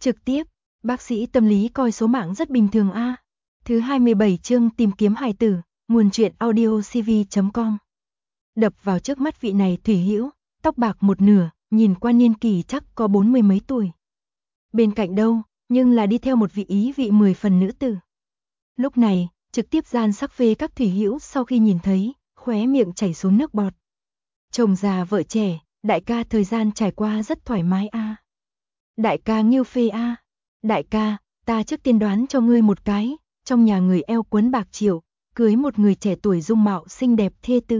Trực tiếp, bác sĩ tâm lý coi số mạng rất bình thường a. Thứ 27 chương tìm kiếm hài tử, nguồn truyện audio cv.com. Đập vào trước mắt vị này Thủy Hữu, tóc bạc một nửa, nhìn qua niên kỳ chắc có 40 mấy tuổi. Bên cạnh đâu, nhưng là đi theo một vị ý vị 10 phần nữ tử. Lúc này, trực tiếp gian sắc phê các Thủy Hữu sau khi nhìn thấy, khóe miệng chảy xuống nước bọt. Chồng già vợ trẻ, đại ca thời gian trải qua rất thoải mái a. Đại ca nghiêu phê a. Đại ca, ta trước tiên đoán cho ngươi một cái, trong nhà người eo quấn bạc triệu, cưới một người trẻ tuổi dung mạo xinh đẹp thê tử.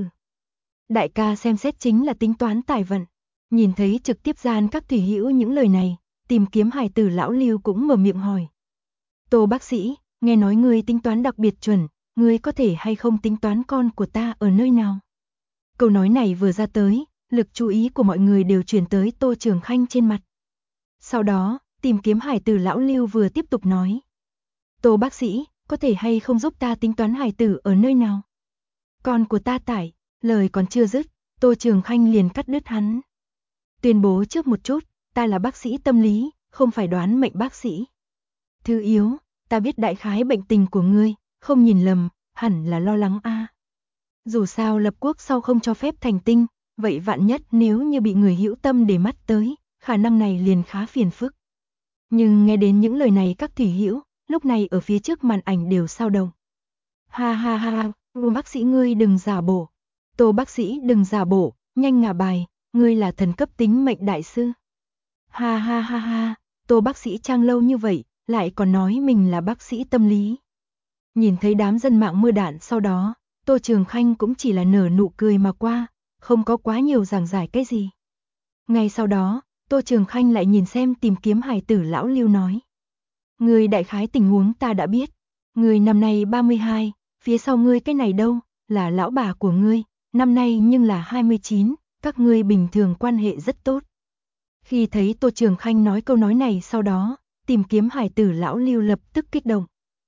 Đại ca xem xét chính là tính toán tài vận. Nhìn thấy trực tiếp gian các Thủy Hữu những lời này, tìm kiếm hài tử lão Lưu cũng mở miệng hỏi. Tô bác sĩ, nghe nói ngươi tính toán đặc biệt chuẩn, ngươi có thể hay không tính toán con của ta ở nơi nào? Câu nói này vừa ra tới, lực chú ý của mọi người đều chuyển tới Tô Trường Khanh trên mặt. Sau đó, tìm kiếm hài tử lão Lưu vừa tiếp tục nói. Tô bác sĩ, có thể hay không giúp ta tính toán hài tử ở nơi nào? Con của ta tại, lời còn chưa dứt, Tô Trường Khanh liền cắt đứt hắn. Tuyên bố trước một chút, ta là bác sĩ tâm lý, không phải đoán mệnh bác sĩ. Thư yếu, ta biết đại khái bệnh tình của ngươi, không nhìn lầm, hẳn là lo lắng a. Dù sao lập quốc sau không cho phép thành tinh, vậy vạn nhất nếu như bị người hữu tâm để mắt tới, khả năng này liền khá phiền phức. Nhưng nghe đến những lời này các Thủy Hữu, lúc này ở phía trước màn ảnh đều sao động. Ha ha ha, bác sĩ ngươi đừng giả bộ. Tô bác sĩ đừng giả bộ, nhanh ngả bài, ngươi là thần cấp tính mệnh đại sư. Ha ha ha ha, Tô bác sĩ trang lâu như vậy, lại còn nói mình là bác sĩ tâm lý. Nhìn thấy đám dân mạng mưa đạn sau đó, Tô Trường Khanh cũng chỉ là nở nụ cười mà qua, không có quá nhiều giảng giải cái gì. Ngay sau đó, Tô Trường Khanh lại nhìn xem tìm kiếm hài tử lão Lưu nói. Ngươi đại khái tình huống ta đã biết, ngươi năm nay 32, phía sau ngươi cái này đâu, là lão bà của ngươi, năm nay nhưng là 29, các ngươi bình thường quan hệ rất tốt. Khi thấy Tô Trường Khanh nói câu nói này sau đó, tìm kiếm hài tử lão Lưu lập tức kích động.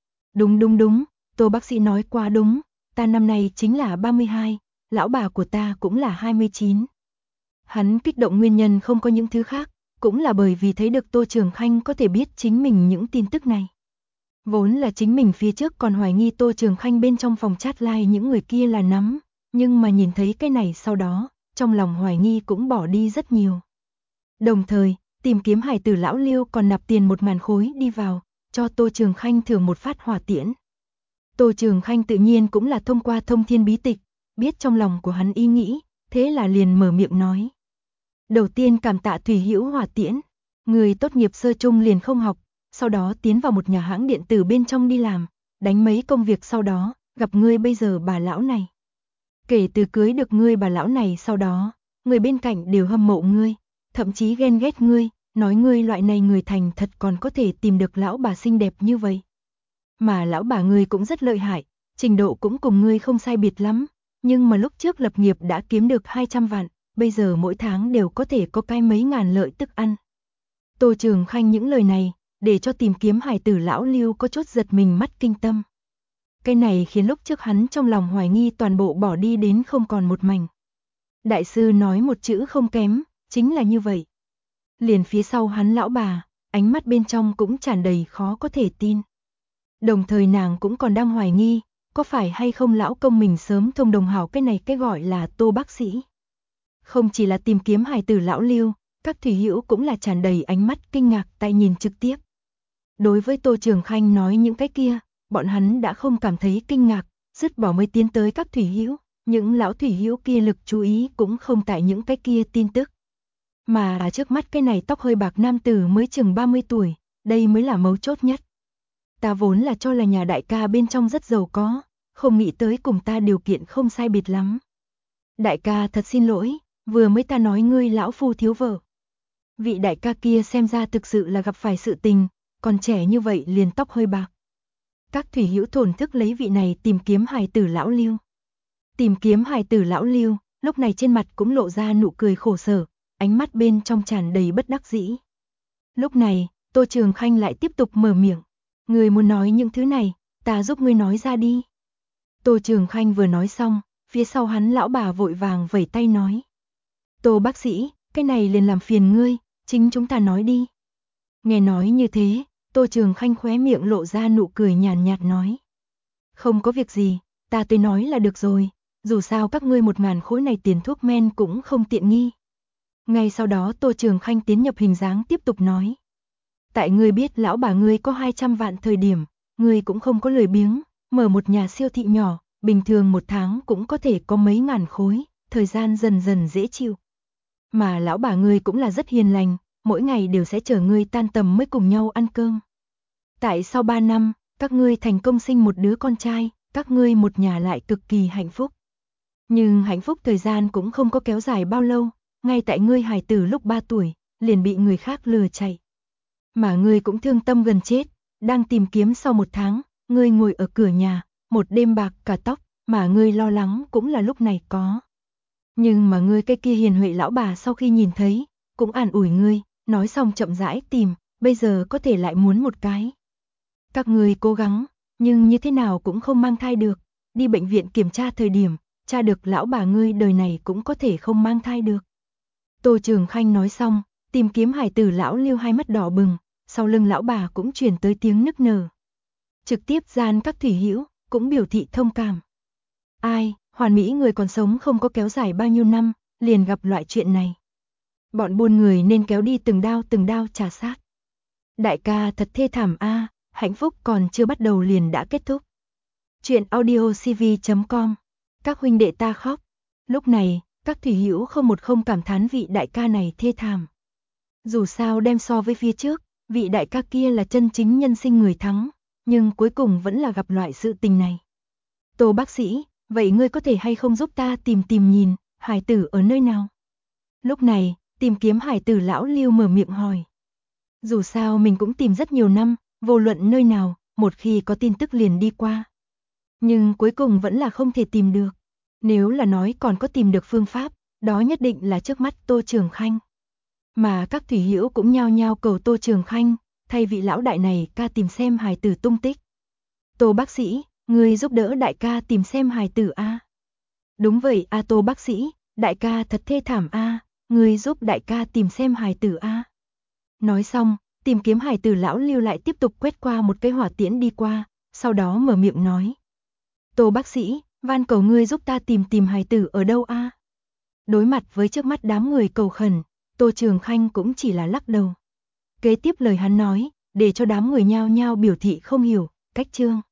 Đúng, Tô bác sĩ nói quá đúng, ta năm nay chính là 32, lão bà của ta cũng là 29. Hắn kích động nguyên nhân không có những thứ khác, cũng là bởi vì thấy được Tô Trường Khanh có thể biết chính mình những tin tức này. Vốn là chính mình phía trước còn hoài nghi Tô Trường Khanh bên trong phòng chat live những người kia là nắm, nhưng mà nhìn thấy cái này sau đó, trong lòng hoài nghi cũng bỏ đi rất nhiều. Đồng thời, tìm kiếm hài tử lão Lưu còn nạp tiền 1.000 khối đi vào, cho Tô Trường Khanh thưởng một phát hỏa tiễn. Tô Trường Khanh tự nhiên cũng là thông qua thông thiên bí tịch, biết trong lòng của hắn ý nghĩ, thế là liền mở miệng nói. Đầu tiên cảm tạ Thủy Hữu hỏa tiễn, người tốt nghiệp sơ trung liền không học, sau đó tiến vào một nhà hãng điện tử bên trong đi làm, đánh mấy công việc sau đó, gặp ngươi bây giờ bà lão này. Kể từ cưới được ngươi bà lão này sau đó, người bên cạnh đều hâm mộ ngươi, thậm chí ghen ghét ngươi, nói ngươi loại này người thành thật còn có thể tìm được lão bà xinh đẹp như vậy. Mà lão bà ngươi cũng rất lợi hại, trình độ cũng cùng ngươi không sai biệt lắm, nhưng mà lúc trước lập nghiệp đã kiếm được 200 vạn, bây giờ mỗi tháng đều có thể có cái mấy ngàn lợi tức ăn. Tô Trường Khanh những lời này, để cho tìm kiếm hài tử lão Lưu có chút giật mình mắt kinh tâm. Cái này khiến lúc trước hắn trong lòng hoài nghi toàn bộ bỏ đi đến không còn một mảnh. Đại sư nói một chữ không kém, chính là như vậy. Liền phía sau hắn lão bà, ánh mắt bên trong cũng tràn đầy khó có thể tin. Đồng thời nàng cũng còn đang hoài nghi, có phải hay không lão công mình sớm thông đồng hảo cái này cái gọi là Tô bác sĩ. Không chỉ là tìm kiếm hài tử lão Lưu, các Thủy Hữu cũng là tràn đầy ánh mắt kinh ngạc tại nhìn trực tiếp. Đối với Tô Trường Khanh nói những cái kia, bọn hắn đã không cảm thấy kinh ngạc, dứt bỏ mới tiến tới các Thủy Hữu, những lão Thủy Hữu kia lực chú ý cũng không tại những cái kia tin tức. Mà trước mắt cái này tóc hơi bạc nam tử mới chừng 30 tuổi, đây mới là mấu chốt nhất. Ta vốn là cho là nhà đại ca bên trong rất giàu có, không nghĩ tới cùng ta điều kiện không sai biệt lắm. Đại ca thật xin lỗi, vừa mới ta nói ngươi lão phu thiếu vợ. Vị đại ca kia xem ra thực sự là gặp phải sự tình, còn trẻ như vậy liền tóc hơi bạc. Các Thủy Hữu thổn thức lấy vị này tìm kiếm hài tử lão Lưu. Tìm kiếm hài tử lão Lưu, lúc này trên mặt cũng lộ ra nụ cười khổ sở, ánh mắt bên trong tràn đầy bất đắc dĩ. Lúc này, Tô Trường Khanh lại tiếp tục mở miệng. Ngươi muốn nói những thứ này, ta giúp ngươi nói ra đi. Tô Trường Khanh vừa nói xong, phía sau hắn lão bà vội vàng vẩy tay nói. Tô bác sĩ, cái này liền làm phiền ngươi, chính chúng ta nói đi. Nghe nói như thế, Tô Trường Khanh khóe miệng lộ ra nụ cười nhàn nhạt nói. Không có việc gì, ta tới nói là được rồi, dù sao các ngươi 1.000 khối này tiền thuốc men cũng không tiện nghi. Ngay sau đó Tô Trường Khanh tiến nhập hình dáng tiếp tục nói. Tại ngươi biết lão bà ngươi có 200 vạn thời điểm, ngươi cũng không có lười biếng, mở một nhà siêu thị nhỏ, bình thường một tháng cũng có thể có mấy ngàn khối, thời gian dần dần dễ chịu. Mà lão bà ngươi cũng là rất hiền lành, mỗi ngày đều sẽ chờ ngươi tan tầm mới cùng nhau ăn cơm. Tại sau 3 năm, các ngươi thành công sinh một đứa con trai, các ngươi một nhà lại cực kỳ hạnh phúc. Nhưng hạnh phúc thời gian cũng không có kéo dài bao lâu, ngay tại ngươi hài tử lúc 3 tuổi, liền bị người khác lừa chạy. Mà ngươi cũng thương tâm gần chết, đang tìm kiếm sau 1 tháng, ngươi ngồi ở cửa nhà, một đêm bạc cả tóc, mà ngươi lo lắng cũng là lúc này có. Nhưng mà ngươi cái kia hiền huệ lão bà sau khi nhìn thấy, cũng an ủi ngươi, nói xong chậm rãi tìm, bây giờ có thể lại muốn một cái. Các ngươi cố gắng, nhưng như thế nào cũng không mang thai được, đi bệnh viện kiểm tra thời điểm, tra được lão bà ngươi đời này cũng có thể không mang thai được. Tô Trường Khanh nói xong, tìm kiếm hài tử lão Lưu hai mắt đỏ bừng, sau lưng lão bà cũng truyền tới tiếng nức nở. Trực tiếp gian các thủy hữu cũng biểu thị thông cảm. Ai, hoàn mỹ người còn sống không có kéo dài bao nhiêu năm, liền gặp loại chuyện này. Bọn buôn người nên kéo đi từng đao trả sát. Đại ca thật thê thảm a, hạnh phúc còn chưa bắt đầu liền đã kết thúc. Chuyện audiocv.com. Các huynh đệ ta khóc. Lúc này, các thủy hữu không cảm thán vị đại ca này thê thảm. Dù sao đem so với phía trước, vị đại ca kia là chân chính nhân sinh người thắng, nhưng cuối cùng vẫn là gặp loại sự tình này. Tô bác sĩ, vậy ngươi có thể hay không giúp ta tìm nhìn, hải tử ở nơi nào? Lúc này, tìm kiếm hải tử lão Lưu mở miệng hỏi. Dù sao mình cũng tìm rất nhiều năm, vô luận nơi nào, một khi có tin tức liền đi qua. Nhưng cuối cùng vẫn là không thể tìm được. Nếu là nói còn có tìm được phương pháp, đó nhất định là trước mắt Tô Trường Khanh. Mà các thủy hữu cũng nhao nhao cầu Tô Trường Khanh, thay vị lão đại này ca tìm xem hài tử tung tích. Tô bác sĩ, người giúp đỡ đại ca tìm xem hài tử a. Đúng vậy a Tô bác sĩ, đại ca thật thê thảm a, người giúp đại ca tìm xem hài tử a. Nói xong, tìm kiếm hài tử lão Lưu lại tiếp tục quét qua một cái hỏa tiễn đi qua, sau đó mở miệng nói. Tô bác sĩ, van cầu ngươi giúp ta tìm hài tử ở đâu a. Đối mặt với trước mắt đám người cầu khẩn, Tô Trường Khanh cũng chỉ là lắc đầu. Kế tiếp lời hắn nói, để cho đám người nhao nhao biểu thị không hiểu, cách chương.